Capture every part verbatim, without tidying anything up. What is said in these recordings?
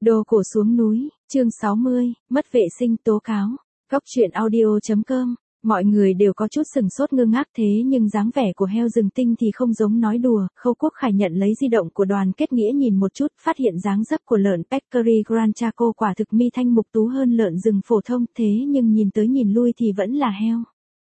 Đồ cổ xuống núi, chương sáu mươi, mất vệ sinh tố cáo. Góc truyện audio chấm com. Mọi người đều có chút sừng sốt ngơ ngác thế nhưng dáng vẻ của heo rừng tinh thì không giống nói đùa. Khâu Quốc Khải nhận lấy di động của Đoàn Kết Nghĩa nhìn một chút, phát hiện dáng dấp của lợn Peccary Grand Chaco quả thực mi thanh mục tú hơn lợn rừng phổ thông, thế nhưng nhìn tới nhìn lui thì vẫn là heo.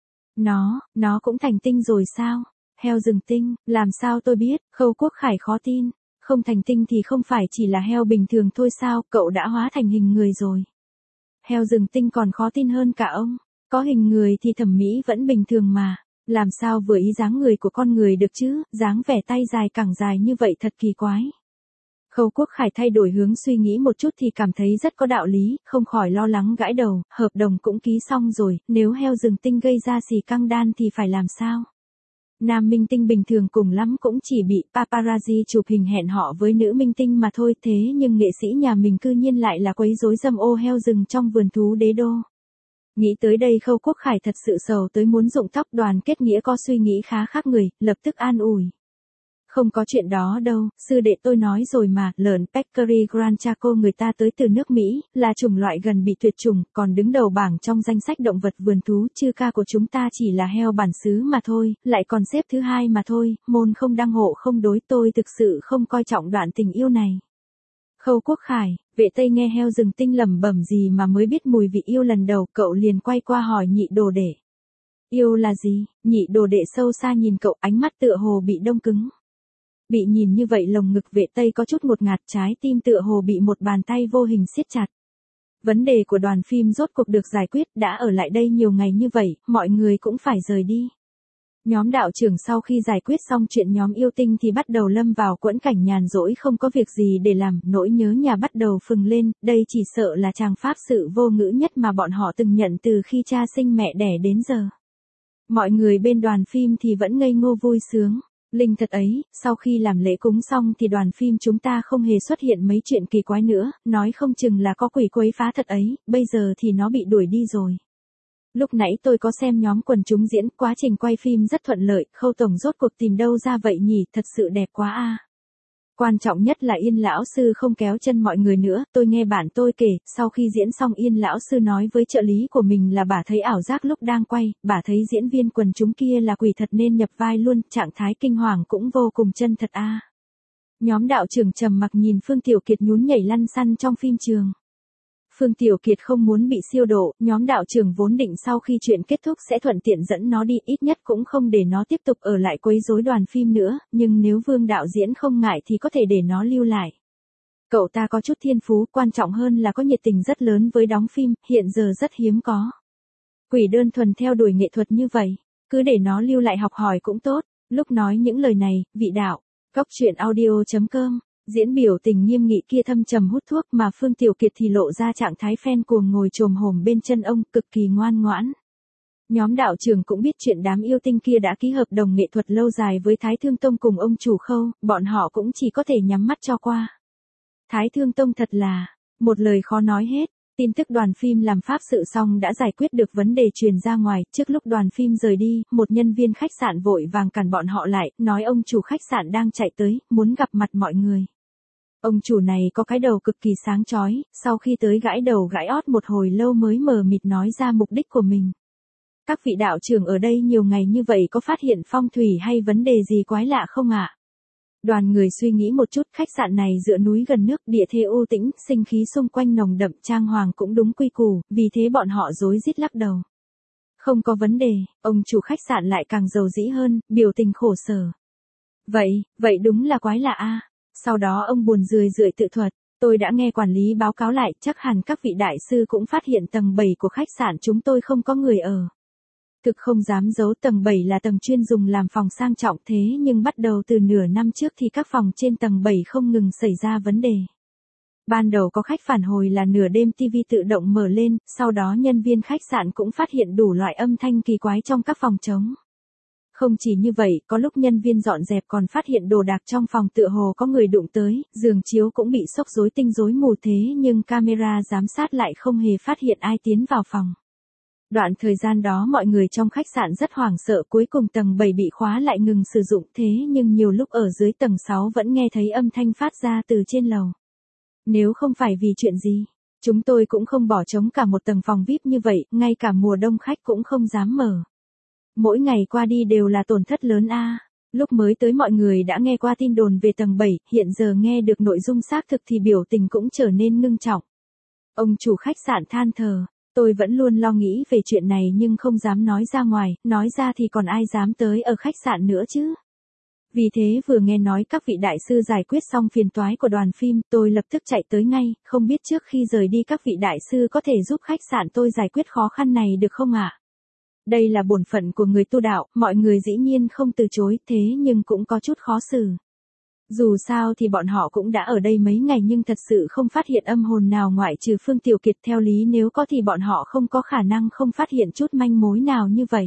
Nó, nó cũng thành tinh rồi sao? Heo rừng tinh, làm sao tôi biết? Khâu Quốc Khải khó tin. Không thành tinh thì không phải chỉ là heo bình thường thôi sao, cậu đã hóa thành hình người rồi. Heo rừng tinh còn khó tin hơn cả ông. Có hình người thì thẩm mỹ vẫn bình thường mà. Làm sao vừa ý dáng người của con người được chứ, dáng vẻ tay dài cẳng dài như vậy thật kỳ quái. Khâu Quốc Khải thay đổi hướng suy nghĩ một chút thì cảm thấy rất có đạo lý, không khỏi lo lắng gãi đầu, hợp đồng cũng ký xong rồi, nếu heo rừng tinh gây ra xì căng đan thì phải làm sao? Nam minh tinh bình thường cùng lắm cũng chỉ bị paparazzi chụp hình hẹn họ với nữ minh tinh mà thôi, thế nhưng nghệ sĩ nhà mình cư nhiên lại là quấy rối dâm ô heo rừng trong vườn thú đế đô. Nghĩ tới đây Khâu Quốc Khải thật sự sầu tới muốn rụng tóc. Đoàn Kết Nghĩa có suy nghĩ khá khác người, lập tức an ủi. Không có chuyện đó đâu, sư đệ tôi nói rồi mà, lợn Peccary Grand Chaco người ta tới từ nước Mỹ, là chủng loại gần bị tuyệt chủng, còn đứng đầu bảng trong danh sách động vật vườn thú, chư ca của chúng ta chỉ là heo bản xứ mà thôi, lại còn xếp thứ hai mà thôi, môn không đăng hộ không đối, tôi thực sự không coi trọng đoạn tình yêu này. Khâu Quốc Khải, vệ Tây nghe heo rừng tinh lẩm bẩm gì mà mới biết mùi vị yêu lần đầu, cậu liền quay qua hỏi nhị đồ đệ. Yêu là gì? Nhị đồ đệ sâu xa nhìn cậu, ánh mắt tựa hồ bị đông cứng. Bị nhìn như vậy lồng ngực vệ Tây có chút ngột ngạt, trái tim tựa hồ bị một bàn tay vô hình siết chặt. Vấn đề của đoàn phim rốt cuộc được giải quyết, đã ở lại đây nhiều ngày như vậy, mọi người cũng phải rời đi. Nhóm đạo trưởng sau khi giải quyết xong chuyện nhóm yêu tinh thì bắt đầu lâm vào quẫn cảnh nhàn rỗi không có việc gì để làm, nỗi nhớ nhà bắt đầu phừng lên, đây chỉ sợ là tràng pháp sự vô ngữ nhất mà bọn họ từng nhận từ khi cha sinh mẹ đẻ đến giờ. Mọi người bên đoàn phim thì vẫn ngây ngô vui sướng. Linh thật ấy, sau khi làm lễ cúng xong thì đoàn phim chúng ta không hề xuất hiện mấy chuyện kỳ quái nữa, nói không chừng là có quỷ quấy phá thật ấy, bây giờ thì nó bị đuổi đi rồi. Lúc nãy tôi có xem nhóm quần chúng diễn, quá trình quay phim rất thuận lợi, Khâu tổng rốt cuộc tìm đâu ra vậy nhỉ, thật sự đẹp quá a. Quan trọng nhất là Yên lão sư không kéo chân mọi người nữa, tôi nghe bạn tôi kể, sau khi diễn xong Yên lão sư nói với trợ lý của mình là bà thấy ảo giác lúc đang quay, bà thấy diễn viên quần chúng kia là quỷ thật nên nhập vai luôn, trạng thái kinh hoàng cũng vô cùng chân thật a. Nhóm đạo trưởng trầm mặc nhìn Phương Tiểu Kiệt nhún nhảy lăn xăn trong phim trường. Phương Tiểu Kiệt không muốn bị siêu độ, nhóm đạo trưởng vốn định sau khi chuyện kết thúc sẽ thuận tiện dẫn nó đi, ít nhất cũng không để nó tiếp tục ở lại quấy rối đoàn phim nữa, nhưng nếu Vương đạo diễn không ngại thì có thể để nó lưu lại. Cậu ta có chút thiên phú, quan trọng hơn là có nhiệt tình rất lớn với đóng phim, hiện giờ rất hiếm có. Quỷ đơn thuần theo đuổi nghệ thuật như vậy, cứ để nó lưu lại học hỏi cũng tốt. Lúc nói những lời này, vị đạo, góc truyện audio chấm com. Diễn biểu tình nghiêm nghị kia thâm trầm hút thuốc mà Phương Tiểu Kiệt thì lộ ra trạng thái phen cuồng ngồi chồm hổm bên chân ông, cực kỳ ngoan ngoãn. Nhóm đạo trưởng cũng biết chuyện đám yêu tinh kia đã ký hợp đồng nghệ thuật lâu dài với Thái Thương Tông cùng ông chủ Khâu, bọn họ cũng chỉ có thể nhắm mắt cho qua. Thái Thương Tông thật là, một lời khó nói hết. Tin tức đoàn phim làm pháp sự xong đã giải quyết được vấn đề truyền ra ngoài, trước lúc đoàn phim rời đi, một nhân viên khách sạn vội vàng cản bọn họ lại, nói ông chủ khách sạn đang chạy tới, muốn gặp mặt mọi người. Ông chủ này có cái đầu cực kỳ sáng chói, sau khi tới gãi đầu gãi ót một hồi lâu mới mờ mịt nói ra mục đích của mình. Các vị đạo trưởng ở đây nhiều ngày như vậy có phát hiện phong thủy hay vấn đề gì quái lạ không ạ? Đoàn người suy nghĩ một chút, khách sạn này dựa núi gần nước, địa thế u tĩnh, sinh khí xung quanh nồng đậm, trang hoàng cũng đúng quy củ, vì thế bọn họ rối rít lắc đầu. Không có vấn đề, ông chủ khách sạn lại càng giàu dĩ hơn, biểu tình khổ sở. Vậy, vậy đúng là quái lạ a. Sau đó ông buồn rười rượi tự thuật, tôi đã nghe quản lý báo cáo lại, chắc hẳn các vị đại sư cũng phát hiện tầng bảy của khách sạn chúng tôi không có người ở. Thực không dám giấu, tầng bảy là tầng chuyên dùng làm phòng sang trọng, thế nhưng bắt đầu từ nửa năm trước thì các phòng trên tầng bảy không ngừng xảy ra vấn đề. Ban đầu có khách phản hồi là nửa đêm tivi tự động mở lên, sau đó nhân viên khách sạn cũng phát hiện đủ loại âm thanh kỳ quái trong các phòng trống. Không chỉ như vậy, có lúc nhân viên dọn dẹp còn phát hiện đồ đạc trong phòng tựa hồ có người đụng tới, giường chiếu cũng bị xốc rối tinh rối mù, thế nhưng camera giám sát lại không hề phát hiện ai tiến vào phòng. Đoạn thời gian đó mọi người trong khách sạn rất hoảng sợ, cuối cùng tầng bảy bị khóa lại ngừng sử dụng, thế nhưng nhiều lúc ở dưới tầng sáu vẫn nghe thấy âm thanh phát ra từ trên lầu. Nếu không phải vì chuyện gì, chúng tôi cũng không bỏ trống cả một tầng phòng vi ai pi như vậy, ngay cả mùa đông khách cũng không dám mở. Mỗi ngày qua đi đều là tổn thất lớn a. Lúc mới tới mọi người đã nghe qua tin đồn về tầng bảy, hiện giờ nghe được nội dung xác thực thì biểu tình cũng trở nên ngưng trọng. Ông chủ khách sạn than thở, tôi vẫn luôn lo nghĩ về chuyện này nhưng không dám nói ra ngoài, nói ra thì còn ai dám tới ở khách sạn nữa chứ. Vì thế vừa nghe nói các vị đại sư giải quyết xong phiền toái của đoàn phim, tôi lập tức chạy tới ngay, không biết trước khi rời đi các vị đại sư có thể giúp khách sạn tôi giải quyết khó khăn này được không ạ? Đây là bổn phận của người tu đạo, mọi người dĩ nhiên không từ chối, thế nhưng cũng có chút khó xử. Dù sao thì bọn họ cũng đã ở đây mấy ngày nhưng thật sự không phát hiện âm hồn nào ngoại trừ Phương Tiểu Kiệt, theo lý nếu có thì bọn họ không có khả năng không phát hiện chút manh mối nào như vậy.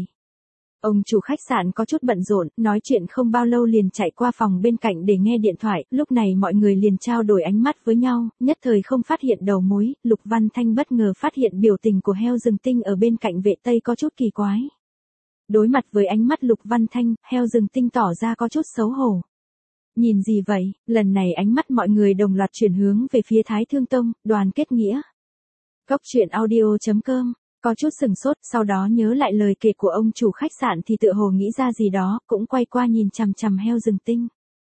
Ông chủ khách sạn có chút bận rộn, nói chuyện không bao lâu liền chạy qua phòng bên cạnh để nghe điện thoại, lúc này mọi người liền trao đổi ánh mắt với nhau, nhất thời không phát hiện đầu mối, Lục Văn Thanh bất ngờ phát hiện biểu tình của heo rừng tinh ở bên cạnh vệ tây có chút kỳ quái. Đối mặt với ánh mắt Lục Văn Thanh, heo rừng tinh tỏ ra có chút xấu hổ. Nhìn gì vậy, lần này ánh mắt mọi người đồng loạt chuyển hướng về phía Thái Thương Tông, Đoàn Kết Nghĩa. Cốc truyện audio chấm com. Có chút sừng sốt, sau đó nhớ lại lời kể của ông chủ khách sạn thì tựa hồ nghĩ ra gì đó, cũng quay qua nhìn chằm chằm heo rừng tinh.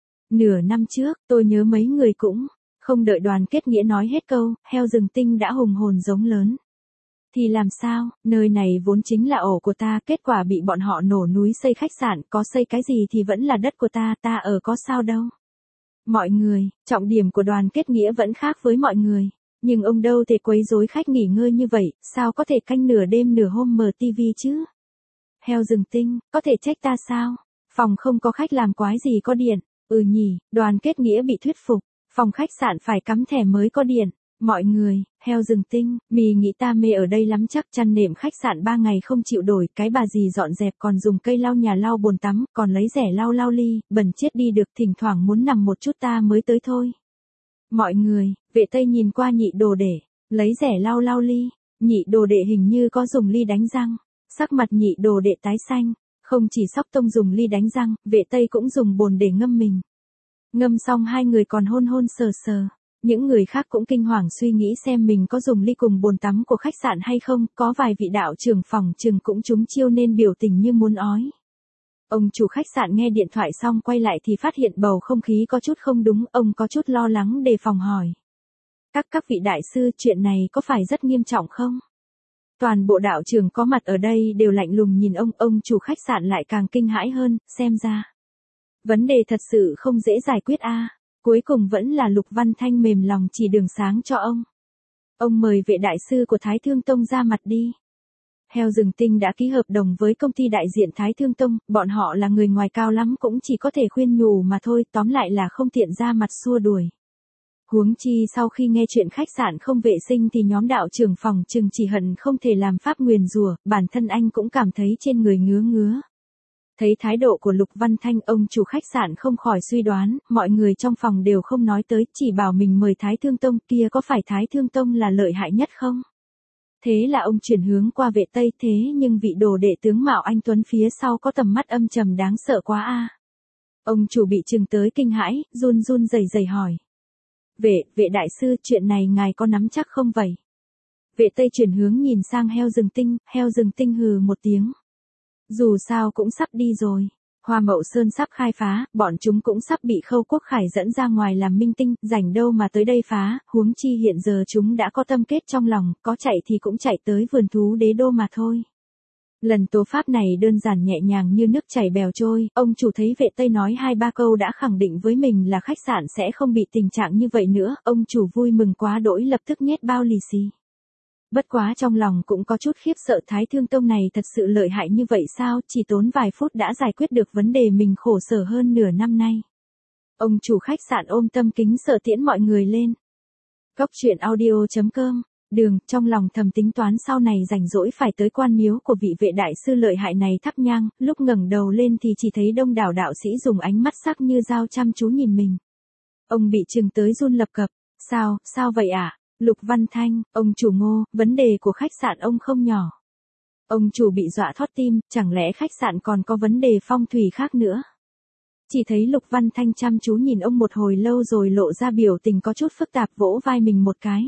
Nửa năm trước, tôi nhớ mấy người cũng, không đợi Đoàn Kết Nghĩa nói hết câu, heo rừng tinh đã hùng hồn giống lớn. Thì làm sao, nơi này vốn chính là ổ của ta, kết quả bị bọn họ nổ núi xây khách sạn, có xây cái gì thì vẫn là đất của ta, ta ở có sao đâu. Mọi người, trọng điểm của Đoàn Kết Nghĩa vẫn khác với mọi người. Nhưng ông đâu thể quấy rối khách nghỉ ngơi như vậy, sao có thể canh nửa đêm nửa hôm mở tivi chứ? Heo rừng tinh, có thể trách ta sao? Phòng không có khách làm quái gì có điện? Ừ nhỉ, Đoàn Kết Nghĩa bị thuyết phục, phòng khách sạn phải cắm thẻ mới có điện. Mọi người, heo rừng tinh, mì nghĩ ta mê ở đây lắm, chắc chăn nệm khách sạn ba ngày không chịu đổi, cái bà gì dọn dẹp còn dùng cây lau nhà lau bồn tắm, còn lấy rẻ lau lau ly, bẩn chết đi được, thỉnh thoảng muốn nằm một chút ta mới tới thôi. Mọi người, vệ tây nhìn qua nhị đồ đệ, lấy rẻ lau lau ly, nhị đồ đệ hình như có dùng ly đánh răng, sắc mặt nhị đồ đệ tái xanh, không chỉ Sóc Tông dùng ly đánh răng, vệ tây cũng dùng bồn để ngâm mình. Ngâm xong hai người còn hôn hôn sờ sờ, những người khác cũng kinh hoàng suy nghĩ xem mình có dùng ly cùng bồn tắm của khách sạn hay không, có vài vị đạo trưởng phòng trừng cũng trúng chiêu nên biểu tình như muốn ói. Ông chủ khách sạn nghe điện thoại xong quay lại thì phát hiện bầu không khí có chút không đúng, ông có chút lo lắng đề phòng hỏi. Các các vị đại sư, chuyện này có phải rất nghiêm trọng không? Toàn bộ đạo trưởng có mặt ở đây đều lạnh lùng nhìn ông, ông chủ khách sạn lại càng kinh hãi hơn, xem ra. Vấn đề thật sự không dễ giải quyết a. Cuối cùng vẫn là Lục Văn Thanh mềm lòng chỉ đường sáng cho ông. Ông mời vệ đại sư của Thái Thương Tông ra mặt đi. Heo rừng tinh đã ký hợp đồng với công ty đại diện Thái Thương Tông, bọn họ là người ngoài cao lắm cũng chỉ có thể khuyên nhủ mà thôi, tóm lại là không tiện ra mặt xua đuổi. Huống chi sau khi nghe chuyện khách sạn không vệ sinh thì nhóm đạo trưởng phòng trừng chỉ hận không thể làm pháp nguyền rủa, bản thân anh cũng cảm thấy trên người ngứa ngứa. Thấy thái độ của Lục Văn Thanh, ông chủ khách sạn không khỏi suy đoán, mọi người trong phòng đều không nói tới, chỉ bảo mình mời Thái Thương Tông, kia có phải Thái Thương Tông là lợi hại nhất không? Thế là ông chuyển hướng qua vệ tây, thế nhưng vị đồ đệ tướng mạo anh tuấn phía sau có tầm mắt âm trầm đáng sợ quá a. Ông chủ bị chừng tới kinh hãi, run run rẩy rẩy hỏi. Vệ, vệ đại sư, chuyện này ngài có nắm chắc không vậy? Vệ tây chuyển hướng nhìn sang heo rừng tinh, heo rừng tinh hừ một tiếng. Dù sao cũng sắp đi rồi. Hoa Mậu Sơn sắp khai phá, bọn chúng cũng sắp bị Khâu Quốc Khải dẫn ra ngoài làm minh tinh, rảnh đâu mà tới đây phá, huống chi hiện giờ chúng đã có tâm kết trong lòng, có chạy thì cũng chạy tới vườn thú đế đô mà thôi. Lần tố pháp này đơn giản nhẹ nhàng như nước chảy bèo trôi, ông chủ thấy vệ tây nói hai ba câu đã khẳng định với mình là khách sạn sẽ không bị tình trạng như vậy nữa, ông chủ vui mừng quá đỗi lập tức nhét bao lì xì. Bất quá trong lòng cũng có chút khiếp sợ, Thái Thương Tông này thật sự lợi hại như vậy sao, chỉ tốn vài phút đã giải quyết được vấn đề mình khổ sở hơn nửa năm nay. Ông chủ khách sạn ôm tâm kính sợ tiễn mọi người lên. Cốc truyện audio chấm com, đường, trong lòng thầm tính toán sau này rảnh rỗi phải tới quan miếu của vị vệ đại sư lợi hại này thắp nhang, lúc ngẩng đầu lên thì chỉ thấy đông đảo đạo sĩ dùng ánh mắt sắc như dao chăm chú nhìn mình. Ông bị chừng tới run lập cập, sao, sao vậy ạ? À? Lục Văn Thanh, ông chủ Ngô, vấn đề của khách sạn ông không nhỏ. Ông chủ bị dọa thót tim, chẳng lẽ khách sạn còn có vấn đề phong thủy khác nữa? Chỉ thấy Lục Văn Thanh chăm chú nhìn ông một hồi lâu rồi lộ ra biểu tình có chút phức tạp, vỗ vai mình một cái.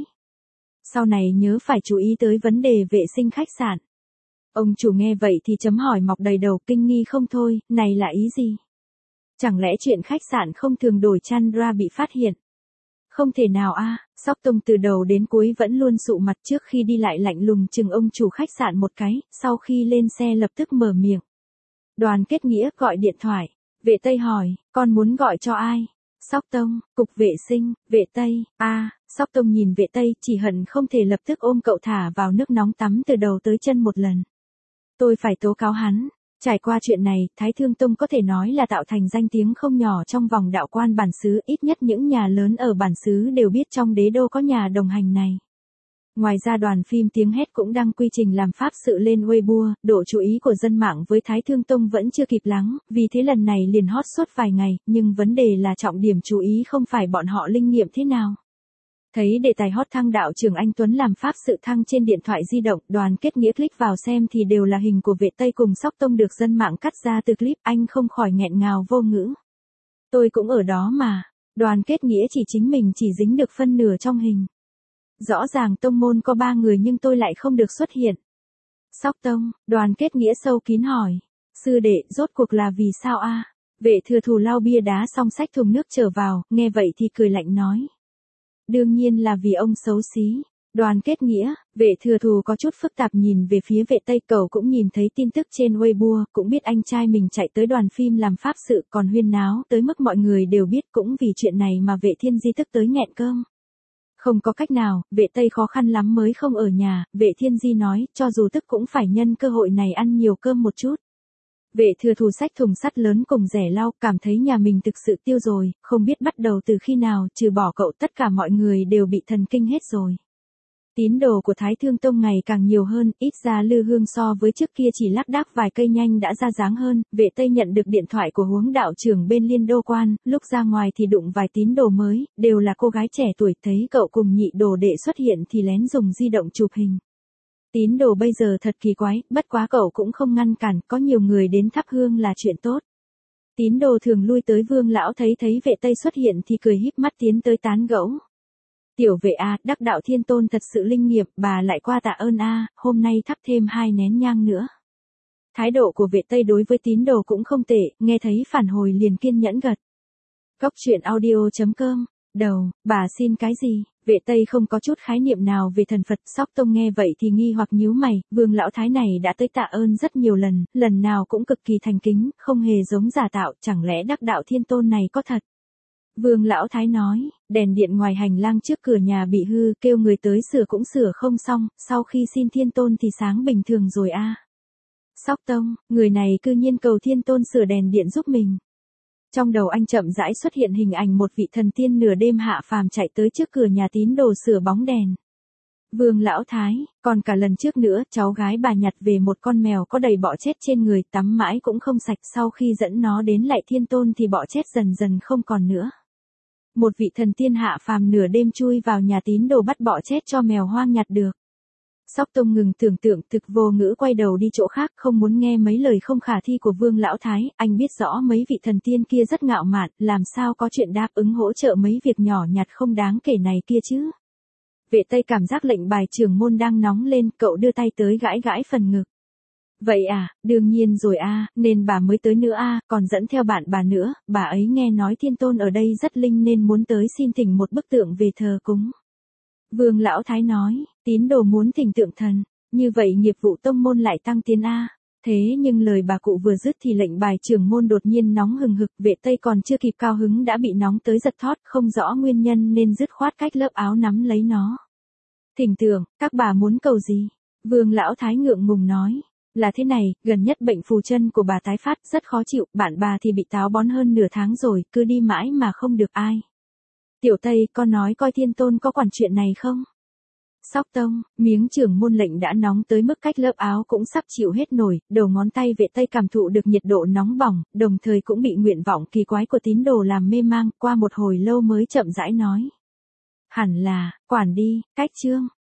Sau này nhớ phải chú ý tới vấn đề vệ sinh khách sạn. Ông chủ nghe vậy thì chấm hỏi mọc đầy đầu, kinh nghi không thôi, này là ý gì? Chẳng lẽ chuyện khách sạn không thường đổi chăn ra bị phát hiện? Không thể nào a, Sóc Tông từ đầu đến cuối vẫn luôn sụ mặt, trước khi đi lại lạnh lùng chừng ông chủ khách sạn một cái, sau khi lên xe lập tức mở miệng. Đoàn Kết Nghĩa gọi điện thoại. Vệ Tây hỏi, con muốn gọi cho ai? Sóc Tông, cục vệ sinh. Vệ Tây, a, à, Sóc Tông nhìn Vệ Tây, chỉ hận không thể lập tức ôm cậu thả vào nước nóng tắm từ đầu tới chân một lần. Tôi phải tố cáo hắn. Trải qua chuyện này, Thái Thương Tông có thể nói là tạo thành danh tiếng không nhỏ trong vòng đạo quan bản xứ, ít nhất những nhà lớn ở bản xứ đều biết trong đế đô có nhà đồng hành này. Ngoài ra đoàn phim Tiếng Hét cũng đăng quy trình làm pháp sự lên Weibo, độ chú ý của dân mạng với Thái Thương Tông vẫn chưa kịp lắng, vì thế lần này liền hot suốt vài ngày, nhưng vấn đề là trọng điểm chú ý không phải bọn họ linh nghiệm thế nào. Thấy đề tài hot thăng đạo trưởng Anh Tuấn làm pháp sự thăng trên điện thoại di động, Đoàn Kết Nghĩa click vào xem thì đều là hình của Vệ Tây cùng Sóc Tông được dân mạng cắt ra từ clip, anh không khỏi nghẹn ngào vô ngữ. Tôi cũng ở đó mà, Đoàn Kết Nghĩa chỉ chính mình chỉ dính được phân nửa trong hình. Rõ ràng tông môn có ba người nhưng tôi lại không được xuất hiện. Sóc Tông, Đoàn Kết Nghĩa sâu kín hỏi. Sư đệ, rốt cuộc là vì sao a? Vệ Thừa Thù lau bia đá xong xách thùng nước trở vào, nghe vậy thì cười lạnh nói. Đương nhiên là vì ông xấu xí. Đoàn Kết Nghĩa, Vệ Thừa Thù có chút phức tạp nhìn về phía Vệ Tây, cậu cũng nhìn thấy tin tức trên Weibo, cũng biết anh trai mình chạy tới đoàn phim làm pháp sự còn huyên náo tới mức mọi người đều biết, cũng vì chuyện này mà Vệ Thiên Di tức tới nghẹn cơm. Không có cách nào, Vệ Tây khó khăn lắm mới không ở nhà, Vệ Thiên Di nói, cho dù tức cũng phải nhân cơ hội này ăn nhiều cơm một chút. Vệ Thừa Thù xách thùng sắt lớn cùng rẻ lau, cảm thấy nhà mình thực sự tiêu rồi, không biết bắt đầu từ khi nào, trừ bỏ cậu tất cả mọi người đều bị thần kinh hết rồi. Tín đồ của Thái Thương Tông ngày càng nhiều hơn, ít ra Lư Hương so với trước kia chỉ lác đác vài cây nhanh đã ra dáng hơn. Vệ Tây nhận được điện thoại của Huống đạo trưởng bên Liên Đô Quan, lúc ra ngoài thì đụng vài tín đồ mới, đều là cô gái trẻ tuổi, thấy cậu cùng nhị đồ đệ xuất hiện thì lén dùng di động chụp hình. Tín đồ bây giờ thật kỳ quái, bất quá cậu cũng không ngăn cản, có nhiều người đến thắp hương là chuyện tốt. Tín đồ thường lui tới Vương lão thấy thấy Vệ Tây xuất hiện thì cười híp mắt tiến tới tán gẫu. Tiểu Vệ a, đắc đạo thiên tôn thật sự linh nghiệm, bà lại qua tạ ơn a, hôm nay thắp thêm hai nén nhang nữa. Thái độ của Vệ Tây đối với tín đồ cũng không tệ, nghe thấy phản hồi liền kiên nhẫn gật. Cóc truyện audio chấm com, đầu, bà xin cái gì? Vệ Tây không có chút khái niệm nào về thần Phật. Sóc Tông nghe vậy thì nghi hoặc nhíu mày, Vương lão thái này đã tới tạ ơn rất nhiều lần, lần nào cũng cực kỳ thành kính, không hề giống giả tạo, chẳng lẽ đắc đạo thiên tôn này có thật? Vương lão thái nói, đèn điện ngoài hành lang trước cửa nhà bị hư, kêu người tới sửa cũng sửa không xong, sau khi xin thiên tôn thì sáng bình thường rồi a. À. Sóc Tông, người này cư nhiên cầu thiên tôn sửa đèn điện giúp mình. Trong đầu anh chậm rãi xuất hiện hình ảnh một vị thần tiên nửa đêm hạ phàm chạy tới trước cửa nhà tín đồ sửa bóng đèn. Vương lão thái, còn cả lần trước nữa, cháu gái bà nhặt về một con mèo có đầy bọ chết trên người, tắm mãi cũng không sạch, sau khi dẫn nó đến lại thiên tôn thì bọ chết dần dần không còn nữa. Một vị thần tiên hạ phàm nửa đêm chui vào nhà tín đồ bắt bọ chết cho mèo hoang nhặt được. Sóc Tông ngừng tưởng tượng, thực vô ngữ quay đầu đi chỗ khác, không muốn nghe mấy lời không khả thi của Vương lão thái. Anh biết rõ mấy vị thần tiên kia rất ngạo mạn, làm sao có chuyện đáp ứng hỗ trợ mấy việc nhỏ nhặt không đáng kể này kia chứ. Vệ Tây cảm giác lệnh bài trưởng môn đang nóng lên, cậu đưa tay tới gãi gãi phần ngực. Vậy à, đương nhiên rồi a, à, nên bà mới tới nữa a, à, còn dẫn theo bạn bà nữa, bà ấy nghe nói thiên tôn ở đây rất linh nên muốn tới xin thỉnh một bức tượng về thờ cúng. Vương lão thái nói, tín đồ muốn thỉnh tượng thần, như vậy nghiệp vụ tông môn lại tăng tiến a. À. Thế nhưng lời bà cụ vừa dứt thì lệnh bài trưởng môn đột nhiên nóng hừng hực, Vệ Tây còn chưa kịp cao hứng đã bị nóng tới giật thót, không rõ nguyên nhân nên dứt khoát cách lớp áo nắm lấy nó. Thỉnh tượng, các bà muốn cầu gì? Vương lão thái ngượng ngùng nói. Là thế này, gần nhất bệnh phù chân của bà tái phát rất khó chịu, bạn bà thì bị táo bón hơn nửa tháng rồi, cứ đi mãi mà không được ai. Tiểu Tây, con nói coi thiên tôn có quản chuyện này không? Sóc Tông, miếng trưởng môn lệnh đã nóng tới mức cách lớp áo cũng sắp chịu hết nổi, đầu ngón tay Vệ Tây cảm thụ được nhiệt độ nóng bỏng, đồng thời cũng bị nguyện vọng kỳ quái của tín đồ làm mê mang, qua một hồi lâu mới chậm rãi nói. Hẳn là, quản đi, cách chương.